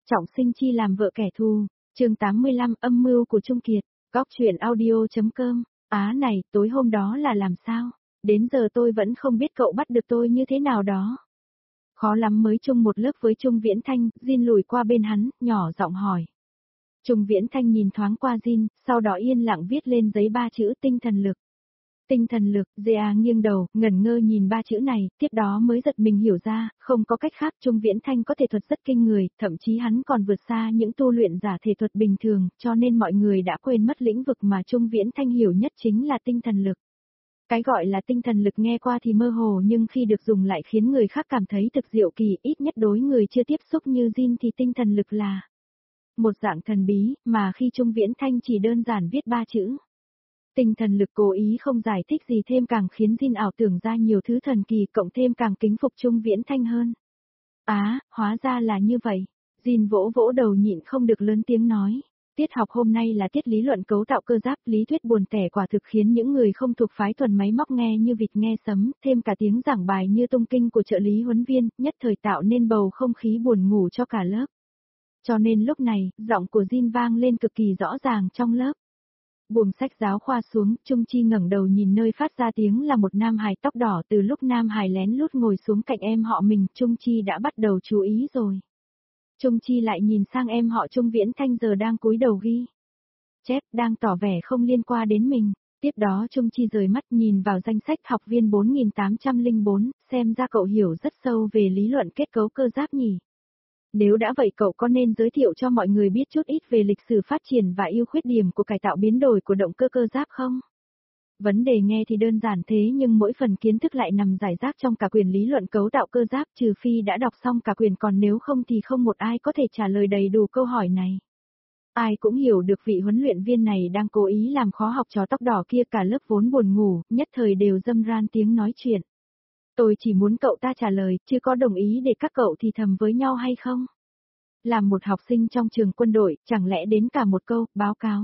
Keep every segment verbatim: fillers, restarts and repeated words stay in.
Trọng sinh chi làm vợ kẻ thù, chương tám mươi lăm âm mưu của Trung Kiệt, góc truyện audio.com, á này, tối hôm đó là làm sao? Đến giờ tôi vẫn không biết cậu bắt được tôi như thế nào đó. Khó lắm mới chung một lớp với Trung Viễn Thanh, Jin lùi qua bên hắn, nhỏ giọng hỏi. Trung Viễn Thanh nhìn thoáng qua Jin, sau đó yên lặng viết lên giấy ba chữ tinh thần lực. Tinh thần lực, Gia nghiêng đầu, ngẩn ngơ nhìn ba chữ này, tiếp đó mới giật mình hiểu ra, không có cách khác Trung Viễn Thanh có thể thuật rất kinh người, thậm chí hắn còn vượt xa những tu luyện giả thể thuật bình thường, cho nên mọi người đã quên mất lĩnh vực mà Trung Viễn Thanh hiểu nhất chính là tinh thần lực. Cái gọi là tinh thần lực nghe qua thì mơ hồ nhưng khi được dùng lại khiến người khác cảm thấy thực diệu kỳ, ít nhất đối người chưa tiếp xúc như Jin thì tinh thần lực là một dạng thần bí, mà khi Trung Viễn Thanh chỉ đơn giản viết ba chữ. Tinh thần lực cố ý không giải thích gì thêm càng khiến Jin ảo tưởng ra nhiều thứ thần kỳ cộng thêm càng kính phục Trung Viễn Thanh hơn. Á, hóa ra là như vậy. Jin vỗ vỗ đầu nhịn không được lớn tiếng nói. Tiết học hôm nay là tiết lý luận cấu tạo cơ giáp, lý thuyết buồn tẻ quả thực khiến những người không thuộc phái thuần máy móc nghe như vịt nghe sấm, thêm cả tiếng giảng bài như tung kinh của trợ lý huấn viên, nhất thời tạo nên bầu không khí buồn ngủ cho cả lớp. Cho nên lúc này, giọng của Jin vang lên cực kỳ rõ ràng trong lớp. Buông sách giáo khoa xuống, Trung Chi ngẩng đầu nhìn nơi phát ra tiếng là một nam hài tóc đỏ, từ lúc nam hài lén lút ngồi xuống cạnh em họ mình, Trung Chi đã bắt đầu chú ý rồi. Trung Chi lại nhìn sang em họ Trung Viễn Thanh giờ đang cúi đầu ghi chép, đang tỏ vẻ không liên quan đến mình. Tiếp đó Trung Chi rời mắt nhìn vào danh sách học viên bốn nghìn tám trăm lẻ bốn, xem ra cậu hiểu rất sâu về lý luận kết cấu cơ giáp nhỉ. Nếu đã vậy cậu có nên giới thiệu cho mọi người biết chút ít về lịch sử phát triển và ưu khuyết điểm của cải tạo biến đổi của động cơ cơ giáp không? Vấn đề nghe thì đơn giản thế nhưng mỗi phần kiến thức lại nằm rải rác trong cả quyển lý luận cấu tạo cơ giáp, trừ phi đã đọc xong cả quyển, còn nếu không thì không một ai có thể trả lời đầy đủ câu hỏi này. Ai cũng hiểu được vị huấn luyện viên này đang cố ý làm khó học trò tóc đỏ kia, cả lớp vốn buồn ngủ, nhất thời đều râm ran tiếng nói chuyện. Tôi chỉ muốn cậu ta trả lời, chứ có đồng ý để các cậu thì thầm với nhau hay không? Làm một học sinh trong trường quân đội, chẳng lẽ đến cả một câu, báo cáo.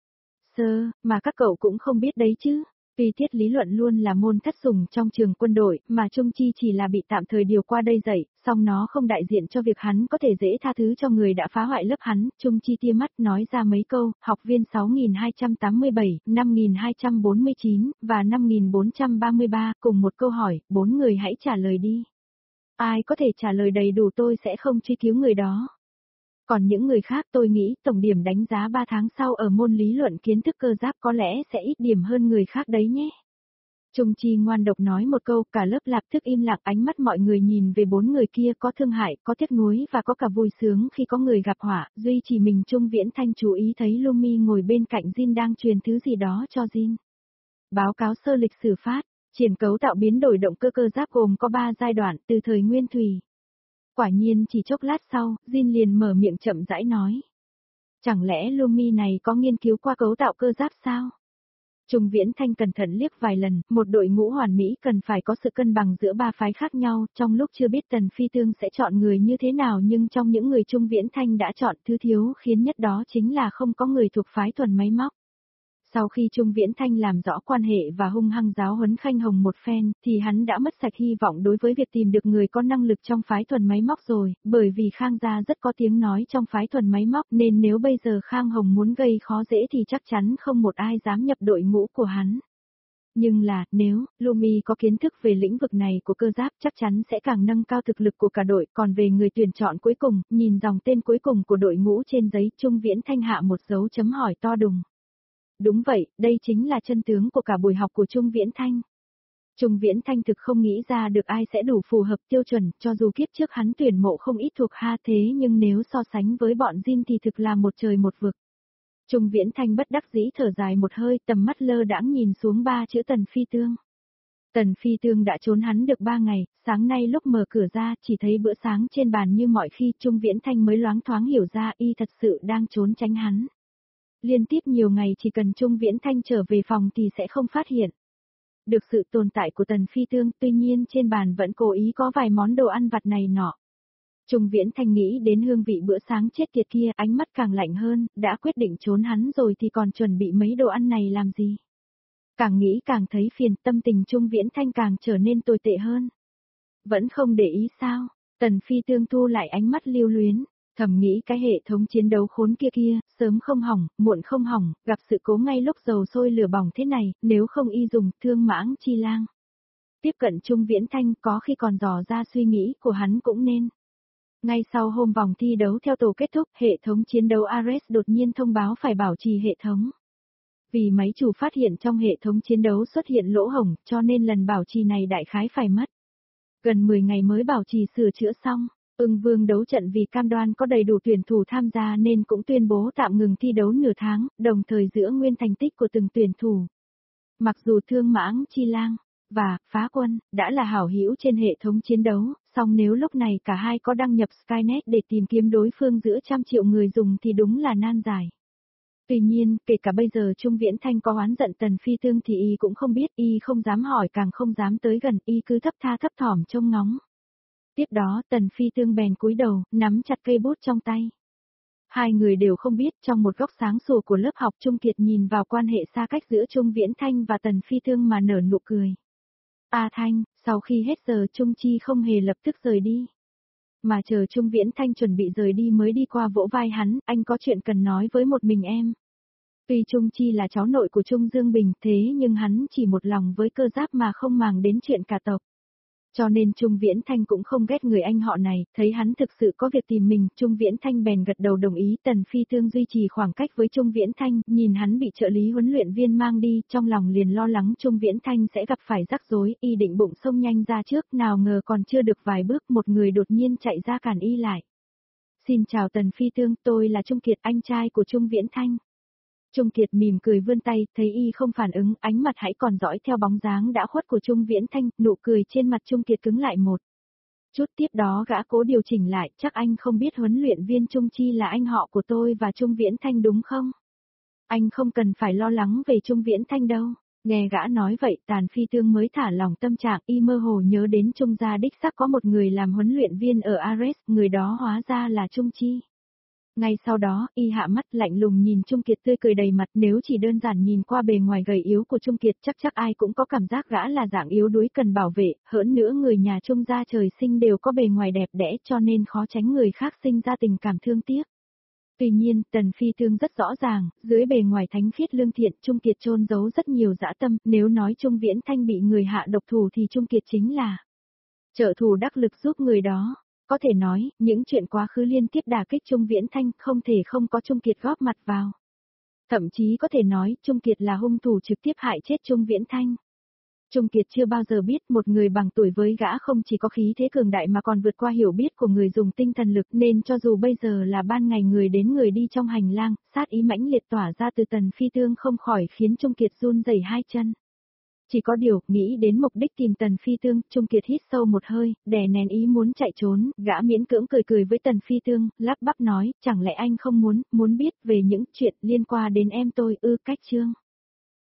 Sơ, mà các cậu cũng không biết đấy chứ. Vì tiết lý luận luôn là môn thất sủng trong trường quân đội, mà Trung Chi chỉ là bị tạm thời điều qua đây dạy, song nó không đại diện cho việc hắn có thể dễ tha thứ cho người đã phá hoại lớp hắn. Trung Chi tia mắt nói ra mấy câu, học viên sáu nghìn hai trăm tám mươi bảy, năm nghìn hai trăm bốn mươi chín, và năm nghìn bốn trăm ba mươi ba, cùng một câu hỏi, bốn người hãy trả lời đi. Ai có thể trả lời đầy đủ tôi sẽ không truy cứu người đó. Còn những người khác tôi nghĩ tổng điểm đánh giá ba tháng sau ở môn lý luận kiến thức cơ giáp có lẽ sẽ ít điểm hơn người khác đấy nhé. Trung Chi ngoan độc nói một câu, cả lớp lập tức im lặng, ánh mắt mọi người nhìn về bốn người kia, có thương hại, có tiếc nuối và có cả vui sướng khi có người gặp họa, duy chỉ mình Trung Viễn Thanh chú ý thấy Lumi ngồi bên cạnh Jin đang truyền thứ gì đó cho Jin. Báo cáo sơ lịch sử phát, triển cấu tạo biến đổi động cơ cơ giáp gồm có ba giai đoạn từ thời Nguyên Thủy. Quả nhiên chỉ chốc lát sau, Jin liền mở miệng chậm rãi nói. Chẳng lẽ Lumi này có nghiên cứu qua cấu tạo cơ giáp sao? Trung Viễn Thanh cẩn thận liếc vài lần, một đội ngũ hoàn mỹ cần phải có sự cân bằng giữa ba phái khác nhau, trong lúc chưa biết Tần Phi Tương sẽ chọn người như thế nào nhưng trong những người Trung Viễn Thanh đã chọn, thứ thiếu khiến nhất đó chính là không có người thuộc phái thuần máy móc. Sau khi Trung Viễn Thanh làm rõ quan hệ và hung hăng giáo huấn Khanh Hồng một phen, thì hắn đã mất sạch hy vọng đối với việc tìm được người có năng lực trong phái thuần máy móc rồi, bởi vì Khang gia rất có tiếng nói trong phái thuần máy móc nên nếu bây giờ Khang Hồng muốn gây khó dễ thì chắc chắn không một ai dám nhập đội ngũ của hắn. Nhưng là, nếu, Lumi có kiến thức về lĩnh vực này của cơ giáp chắc chắn sẽ càng nâng cao thực lực của cả đội, còn về người tuyển chọn cuối cùng, nhìn dòng tên cuối cùng của đội ngũ trên giấy, Trung Viễn Thanh hạ một dấu chấm hỏi to đùng. Đúng vậy, đây chính là chân tướng của cả buổi học của Trung Viễn Thanh. Trung Viễn Thanh thực không nghĩ ra được ai sẽ đủ phù hợp tiêu chuẩn, cho dù kiếp trước hắn tuyển mộ không ít thuộc ha thế nhưng nếu so sánh với bọn Jin thì thực là một trời một vực. Trung Viễn Thanh bất đắc dĩ thở dài một hơi, tầm mắt lơ đãng nhìn xuống ba chữ Tần Phi Tương. Tần Phi Tương đã trốn hắn được ba ngày, sáng nay lúc mở cửa ra chỉ thấy bữa sáng trên bàn như mọi khi, Trung Viễn Thanh mới loáng thoáng hiểu ra y thật sự đang trốn tránh hắn. Liên tiếp nhiều ngày chỉ cần Trung Viễn Thanh trở về phòng thì sẽ không phát hiện được sự tồn tại của Tần Phi Tương, tuy nhiên trên bàn vẫn cố ý có vài món đồ ăn vặt này nọ. Trung Viễn Thanh nghĩ đến hương vị bữa sáng chết tiệt kia, ánh mắt càng lạnh hơn, đã quyết định trốn hắn rồi thì còn chuẩn bị mấy đồ ăn này làm gì. Càng nghĩ càng thấy phiền, tâm tình Trung Viễn Thanh càng trở nên tồi tệ hơn. Vẫn không để ý sao? Tần Phi Tương thu lại ánh mắt lưu luyến. Thầm nghĩ cái hệ thống chiến đấu khốn kia kia, sớm không hỏng, muộn không hỏng, gặp sự cố ngay lúc dầu sôi lửa bỏng thế này, nếu không y dùng thương mãng chi lang. Tiếp cận Trung Viễn Thanh có khi còn dò ra suy nghĩ của hắn cũng nên. Ngay sau hôm vòng thi đấu theo tổ kết thúc, hệ thống chiến đấu Ares đột nhiên thông báo phải bảo trì hệ thống. Vì máy chủ phát hiện trong hệ thống chiến đấu xuất hiện lỗ hổng, cho nên lần bảo trì này đại khái phải mất gần mười ngày mới bảo trì sửa chữa xong. Ưng Vương đấu trận vì cam đoan có đầy đủ tuyển thủ tham gia nên cũng tuyên bố tạm ngừng thi đấu nửa tháng, đồng thời giữ nguyên thành tích của từng tuyển thủ. Mặc dù Thương Mãng Chi Lang và Phá Quân đã là hảo hữu trên hệ thống chiến đấu, song nếu lúc này cả hai có đăng nhập Skynet để tìm kiếm đối phương giữa trăm triệu người dùng thì đúng là nan giải. Tuy nhiên, kể cả bây giờ Trung Viễn Thanh có oán giận Tần Phi Tương thì y cũng không biết, y không dám hỏi càng không dám tới gần, y cứ thấp tha thấp thỏm trông ngóng. Tiếp đó Tần Phi Tương bèn cúi đầu, nắm chặt cây bút trong tay. Hai người đều không biết trong một góc sáng sủa của lớp học Trung Kiệt nhìn vào quan hệ xa cách giữa Trung Viễn Thanh và Tần Phi Tương mà nở nụ cười. A Thanh, sau khi hết giờ Trung Chi không hề lập tức rời đi. Mà chờ Trung Viễn Thanh chuẩn bị rời đi mới đi qua vỗ vai hắn, anh có chuyện cần nói với một mình em. Tuy Trung Chi là cháu nội của Trung Dương Bình thế nhưng hắn chỉ một lòng với Cơ Giáp mà không màng đến chuyện cả tộc. Cho nên Trung Viễn Thanh cũng không ghét người anh họ này, thấy hắn thực sự có việc tìm mình, Trung Viễn Thanh bèn gật đầu đồng ý. Tần Phi Tương duy trì khoảng cách với Trung Viễn Thanh, nhìn hắn bị trợ lý huấn luyện viên mang đi, trong lòng liền lo lắng Trung Viễn Thanh sẽ gặp phải rắc rối, y định bụng xông nhanh ra trước, nào ngờ còn chưa được vài bước một người đột nhiên chạy ra cản y lại. Xin chào Tần Phi Tương, tôi là Trung Kiệt, anh trai của Trung Viễn Thanh. Trung Kiệt mỉm cười vươn tay, thấy y không phản ứng, ánh mặt hãy còn dõi theo bóng dáng đã khuất của Trung Viễn Thanh, nụ cười trên mặt Trung Kiệt cứng lại một chút, tiếp đó gã cố điều chỉnh lại, chắc anh không biết huấn luyện viên Trung Chi là anh họ của tôi và Trung Viễn Thanh đúng không? Anh không cần phải lo lắng về Trung Viễn Thanh đâu. Nghe gã nói vậy, Tàn Phi Tương mới thả lỏng tâm trạng, y mơ hồ nhớ đến Trung gia đích xác có một người làm huấn luyện viên ở Ares, người đó hóa ra là Trung Chi. Ngay sau đó, y hạ mắt lạnh lùng nhìn Trung Kiệt tươi cười đầy mặt, nếu chỉ đơn giản nhìn qua bề ngoài gầy yếu của Trung Kiệt chắc chắc ai cũng có cảm giác gã là dạng yếu đuối cần bảo vệ, hỡn nữa người nhà Trung gia trời sinh đều có bề ngoài đẹp đẽ cho nên khó tránh người khác sinh ra tình cảm thương tiếc. Tuy nhiên, Tần Phi Tương rất rõ ràng, dưới bề ngoài thánh khiết lương thiện Trung Kiệt chôn giấu rất nhiều dã tâm, nếu nói Trung Viễn Thanh bị người hạ độc thủ thì Trung Kiệt chính là trợ thủ đắc lực giúp người đó. Có thể nói, những chuyện quá khứ liên tiếp đả kích Trung Viễn Thanh không thể không có Trung Kiệt góp mặt vào. Thậm chí có thể nói, Trung Kiệt là hung thủ trực tiếp hại chết Trung Viễn Thanh. Trung Kiệt chưa bao giờ biết một người bằng tuổi với gã không chỉ có khí thế cường đại mà còn vượt qua hiểu biết của người dùng tinh thần lực nên cho dù bây giờ là ban ngày người đến người đi trong hành lang, sát ý mãnh liệt tỏa ra từ Tần Phi Tương không khỏi khiến Trung Kiệt run rẩy hai chân. Chỉ có điều, nghĩ đến mục đích tìm Tần Phi Tương, Trung Kiệt hít sâu một hơi, đè nén ý muốn chạy trốn, gã miễn cưỡng cười cười với Tần Phi Tương, lắp bắp nói, chẳng lẽ anh không muốn, muốn biết về những chuyện liên quan đến em tôi ư? Cách chương